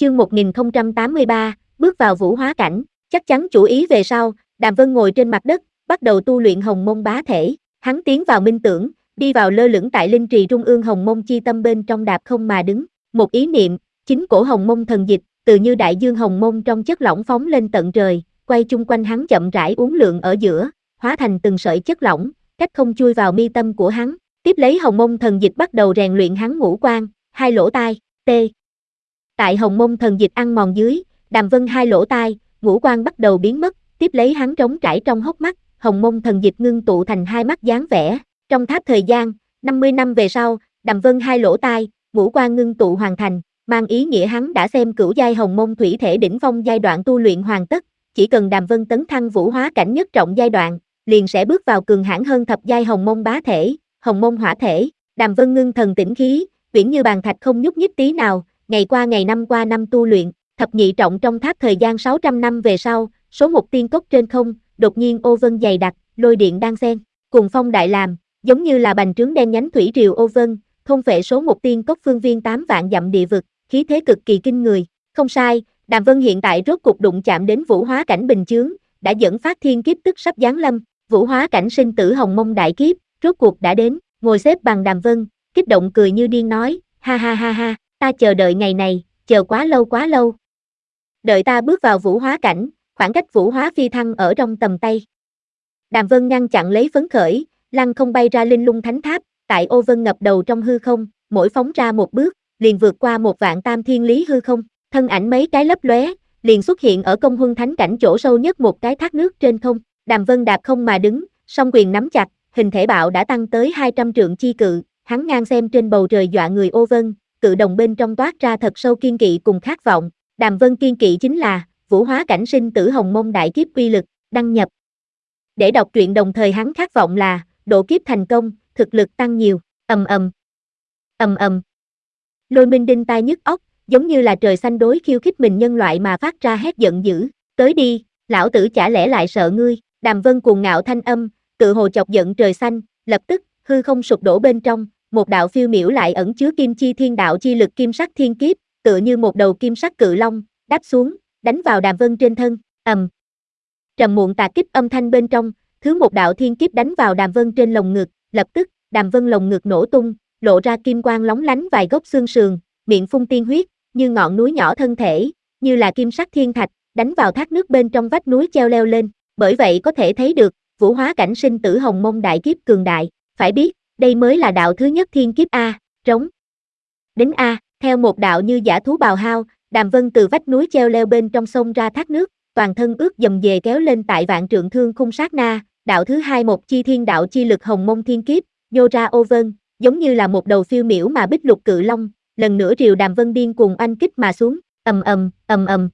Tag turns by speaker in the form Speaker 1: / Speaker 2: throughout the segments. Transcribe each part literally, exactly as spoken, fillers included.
Speaker 1: chương một nghìn không trăm tám mươi ba, bước vào vũ hóa cảnh, chắc chắn chủ ý về sau, Đàm Vân ngồi trên mặt đất, bắt đầu tu luyện hồng môn bá thể, hắn tiến vào minh tưởng, đi vào lơ lửng tại linh trì trung ương hồng môn chi tâm bên trong đạp không mà đứng, một ý niệm, chính cổ hồng môn thần dịch, từ như đại dương hồng môn trong chất lỏng phóng lên tận trời, quay chung quanh hắn chậm rãi uốn lượn ở giữa, hóa thành từng sợi chất lỏng, cách không chui vào mi tâm của hắn, tiếp lấy hồng môn thần dịch bắt đầu rèn luyện hắn ngũ quan, hai lỗ tai, t. Tại hồng môn thần dịch ăn mòn dưới, Đàm Vân hai lỗ tai, ngũ quan bắt đầu biến mất, tiếp lấy hắn trống trải trong hốc mắt, hồng môn thần dịch ngưng tụ thành hai mắt dáng vẻ. Trong tháp thời gian, năm mươi năm về sau, Đàm Vân hai lỗ tai, ngũ quan ngưng tụ hoàn thành, mang ý nghĩa hắn đã xem cửu giai hồng môn thủy thể đỉnh phong giai đoạn tu luyện hoàn tất, chỉ cần Đàm Vân tấn thăng vũ hóa cảnh nhất trọng giai đoạn, liền sẽ bước vào cường hãn hơn thập giai hồng môn bá thể, hồng môn hỏa thể. Đàm Vân ngưng thần tĩnh khí, uyển như bàn thạch không nhúc nhích tí nào, ngày qua ngày năm qua năm tu luyện, thập nhị trọng trong tháp thời gian sáu trăm năm về sau, số một tiên cốc trên không, đột nhiên ô vân dày đặc, lôi điện đan xen, cùng phong đại làm, giống như là bành trướng đen nhánh thủy triều ô vân, thôn phệ số một tiên cốc phương viên tám vạn dặm địa vực, khí thế cực kỳ kinh người. Không sai, Đàm Vân hiện tại rốt cục đụng chạm đến vũ hóa cảnh bình chướng, đã dẫn phát thiên kiếp tức sắp giáng lâm, vũ hóa cảnh sinh tử hồng mông đại kiếp, rốt cuộc đã đến. Ngồi xếp bằng Đàm Vân, kích động cười như điên nói, ha ha ha ha, ta chờ đợi ngày này, chờ quá lâu quá lâu. Đợi ta bước vào vũ hóa cảnh, khoảng cách vũ hóa phi thăng ở trong tầm tay. Đàm Vân ngăn chặn lấy phấn khởi, lăng không bay ra linh lung thánh tháp, tại ô vân ngập đầu trong hư không, mỗi phóng ra một bước, liền vượt qua một vạn tam thiên lý hư không, thân ảnh mấy cái lấp lóe, liền xuất hiện ở công huân thánh cảnh chỗ sâu nhất một cái thác nước trên không. Đàm Vân đạp không mà đứng, song quyền nắm chặt, hình thể bạo đã tăng tới hai trăm trượng chi cự, hắn ngang xem trên bầu trời dọa người ô vân, cự đồng bên trong toát ra thật sâu kiên kỵ cùng khát vọng. Đàm Vân kiên kỵ chính là vũ hóa cảnh sinh tử hồng môn đại kiếp uy lực, đăng nhập. Để đọc truyện đồng thời hắn khát vọng là độ kiếp thành công, thực lực tăng nhiều, ầm ầm, ầm ầm. Lôi minh đinh tai nhức óc, giống như là trời xanh đối khiêu khích mình nhân loại mà phát ra hét giận dữ, tới đi, lão tử chả lẽ lại sợ ngươi. Đàm Vân cuồng ngạo thanh âm, tự hồ chọc giận trời xanh, lập tức, hư không sụp đổ bên trong, một đạo phiêu miểu lại ẩn chứa kim chi thiên đạo chi lực kim sắc thiên kiếp, tựa như một đầu kim sắc cự long, đáp xuống, đánh vào Đàm Vân trên thân, ầm. Trầm muộn tạc kích âm thanh bên trong, thứ một đạo thiên kiếp đánh vào Đàm Vân trên lồng ngực, lập tức, Đàm Vân lồng ngực nổ tung, lộ ra kim quang lóng lánh vài gốc xương sườn, miệng phun tiên huyết, như ngọn núi nhỏ thân thể, như là kim sắc thiên thạch, đánh vào thác nước bên trong vách núi treo leo lên, bởi vậy có thể thấy được, vũ hóa cảnh sinh tử hồng môn đại kiếp cường đại, phải biết, đây mới là đạo thứ nhất thiên kiếp A, trống. Đến A, theo một đạo như dã thú bào hao, Đàm Vân từ vách núi treo leo bên trong sông ra thác nước, toàn thân ướt dầm dề kéo lên tại vạn trượng thương khung sát na, đạo thứ hai một chi thiên đạo chi lực hồng môn thiên kiếp, nhô ra ô vân, giống như là một đầu phiêu miểu mà bích lục cự long, lần nữa triều Đàm Vân điên cuồng oanh kích mà xuống, ầm ầm, ầm ầm.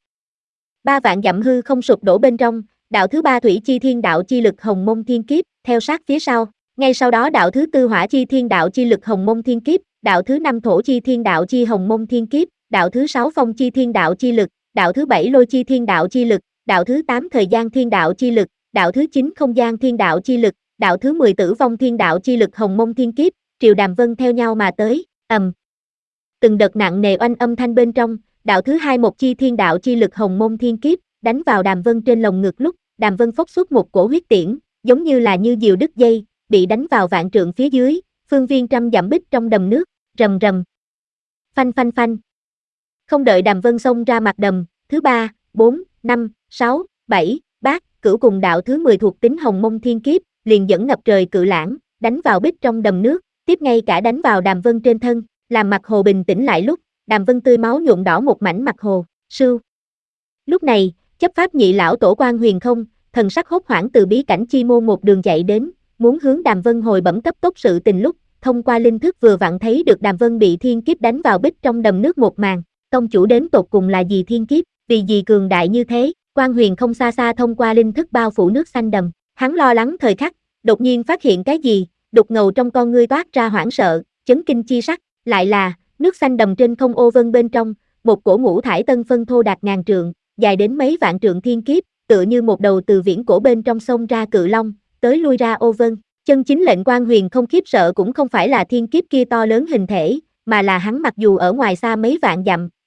Speaker 1: Ba vạn dặm hư không sụp đổ bên trong, đạo thứ ba thủy chi thiên đạo chi lực hồng môn thiên kiếp, theo sát phía sau, ngay sau đó đạo thứ tư hỏa chi thiên đạo chi lực hồng môn thiên kiếp, đạo thứ năm thổ chi thiên đạo chi hồng môn thiên kiếp, đạo thứ sáu phong chi thiên đạo chi lực, đạo thứ bảy lôi chi thiên đạo chi lực, đạo thứ tám thời gian thiên đạo chi lực, đạo thứ chín không gian thiên đạo chi lực, đạo thứ mười tử vong thiên đạo chi lực hồng môn thiên kiếp, triều Đàm Vân theo nhau mà tới, ầm. Từng đợt nặng nề oanh âm thanh bên trong, đạo thứ hai một chi thiên đạo chi lực hồng môn thiên kiếp, đánh vào Đàm Vân trên lồng ngực lúc, Đàm Vân phốc xuất một cổ huyết tiễn, giống như là như diều đứt dây, bị đánh vào vạn trượng phía dưới, phương viên trăm dặm bích trong đầm nước, rầm rầm. Phanh phanh phanh. Không đợi Đàm Vân xông ra mặt đầm, thứ ba, bốn, năm, sáu, bảy, bát, cửu cùng đạo thứ mười thuộc tính hồng môn thiên kiếp, liền dẫn ngập trời cự lãng, đánh vào bích trong đầm nước, tiếp ngay cả đánh vào Đàm Vân trên thân, làm mặt hồ bình tĩnh lại lúc, Đàm Vân tươi máu nhuộm đỏ một mảnh mặt hồ, sưu. Lúc này, chấp pháp nhị lão tổ quan huyền không, thần sắc hốt hoảng từ bí cảnh chi môn một đường chạy đến, muốn hướng Đàm Vân hồi bẩm cấp tốc sự tình lúc, thông qua linh thức vừa vặn thấy được Đàm Vân bị thiên kiếp đánh vào bích trong đầm nước một màn, tông chủ đến tột cùng là gì thiên kiếp, vì gì cường đại như thế, quan huyền không xa xa thông qua linh thức bao phủ nước xanh đầm, hắn lo lắng thời khắc, đột nhiên phát hiện cái gì, đục ngầu trong con ngươi toát ra hoảng sợ, chấn kinh chi sắc, lại là, nước xanh đầm trên không ô vân bên trong, một cổ ngũ thải tân phân thô đạt ngàn trượng, dài đến mấy vạn trượng thiên kiếp, tựa như một đầu từ viễn cổ bên trong sông ra cự long, tới lui ra ô vân. Chân chính lệnh quan huyền không khiếp sợ cũng không phải là thiên kiếp kia to lớn hình thể, mà là hắn mặc dù ở ngoài xa mấy vạn dặm,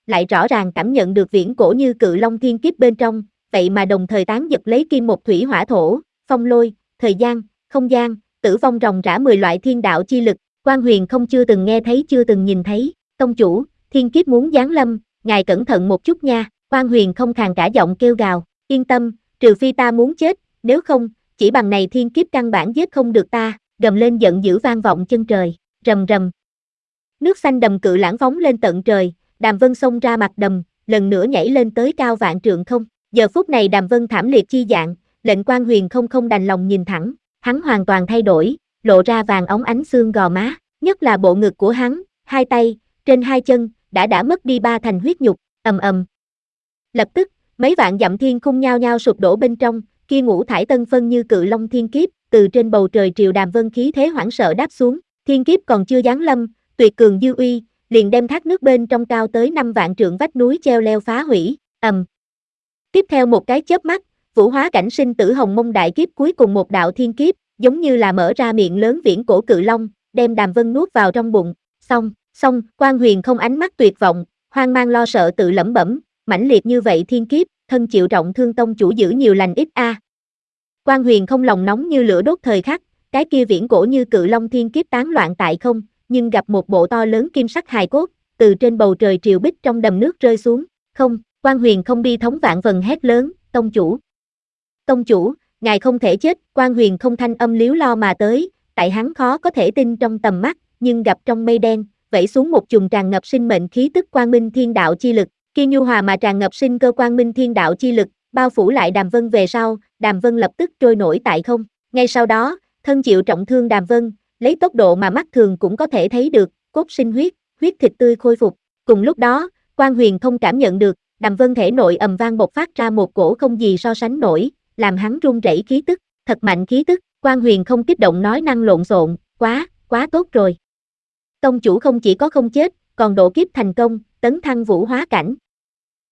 Speaker 1: lại rõ ràng cảm nhận được viễn cổ như cự long thiên kiếp bên trong, vậy mà đồng thời tán giật lấy kim một thủy hỏa thổ, phong lôi, thời gian, không gian, tử vong ròng rã mười loại thiên đạo chi lực, Quan Huyền không chưa từng nghe thấy chưa từng nhìn thấy, tông chủ, thiên kiếp muốn giáng lâm, ngài cẩn thận một chút nha, Quan Huyền không khàn cả giọng kêu gào, yên tâm, trừ phi ta muốn chết, nếu không, chỉ bằng này thiên kiếp căn bản giết không được ta, gầm lên giận dữ vang vọng chân trời, rầm rầm. Nước xanh đầm cự lãng phóng lên tận trời, Đàm Vân xông ra mặt đầm, lần nữa nhảy lên tới cao vạn trượng không. Giờ phút này Đàm Vân thảm liệt chi dạng, lệnh Quan Huyền không không đành lòng nhìn thẳng, hắn hoàn toàn thay đổi, lộ ra vàng óng ánh xương gò má, nhất là bộ ngực của hắn, hai tay, trên hai chân, đã đã mất đi ba thành huyết nhục, ầm ầm. Lập tức, mấy vạn dặm thiên khung nhao nhao sụp đổ bên trong, kia ngũ thải tân phân như cự long thiên kiếp, từ trên bầu trời triều Đàm Vân khí thế hoảng sợ đáp xuống, thiên kiếp còn chưa giáng lâm, tuyệt cường dư uy, liền đem thác nước bên trong cao tới năm vạn trượng vách núi treo leo phá hủy, ầm. Tiếp theo một cái chớp mắt, vũ hóa cảnh sinh tử hồng mông đại kiếp cuối cùng một đạo thiên kiếp, giống như là mở ra miệng lớn viễn cổ cự long, đem Đàm Vân nuốt vào trong bụng, xong, xong, Quan Huyền không ánh mắt tuyệt vọng, hoang mang lo sợ tự lẩm bẩm, mãnh liệt như vậy thiên kiếp, thân chịu trọng thương tông chủ giữ nhiều lành ít a. À. Quan Huyền không lòng nóng như lửa đốt thời khắc, cái kia viễn cổ như cự long thiên kiếp tán loạn tại không, nhưng gặp một bộ to lớn kim sắc hài cốt, từ trên bầu trời triều bích trong đầm nước rơi xuống, không, Quan Huyền không bi thống vạn vần hét lớn, tông chủ. Tông chủ, ngài không thể chết, Quan Huyền không thanh âm liếu lo mà tới, tại hắn khó có thể tin trong tầm mắt, nhưng gặp trong mây đen, vẩy xuống một chùm tràn ngập sinh mệnh khí tức quang minh thiên đạo chi lực, kia nhu hòa mà tràn ngập sinh cơ quang minh thiên đạo chi lực, bao phủ lại Đàm Vân về sau, Đàm Vân lập tức trôi nổi tại không, ngay sau đó, thân chịu trọng thương Đàm Vân, lấy tốc độ mà mắt thường cũng có thể thấy được, cốt sinh huyết, huyết thịt tươi khôi phục, cùng lúc đó, Quan Huyền không cảm nhận được, Đàm Vân thể nội ầm vang bộc phát ra một cổ không gì so sánh nổi, làm hắn run rẩy khí tức, thật mạnh khí tức, Quan Huyền không kích động nói năng lộn xộn, quá, quá tốt rồi. Tông chủ không chỉ có không chết, còn độ kiếp thành công, tấn thăng vũ hóa cảnh,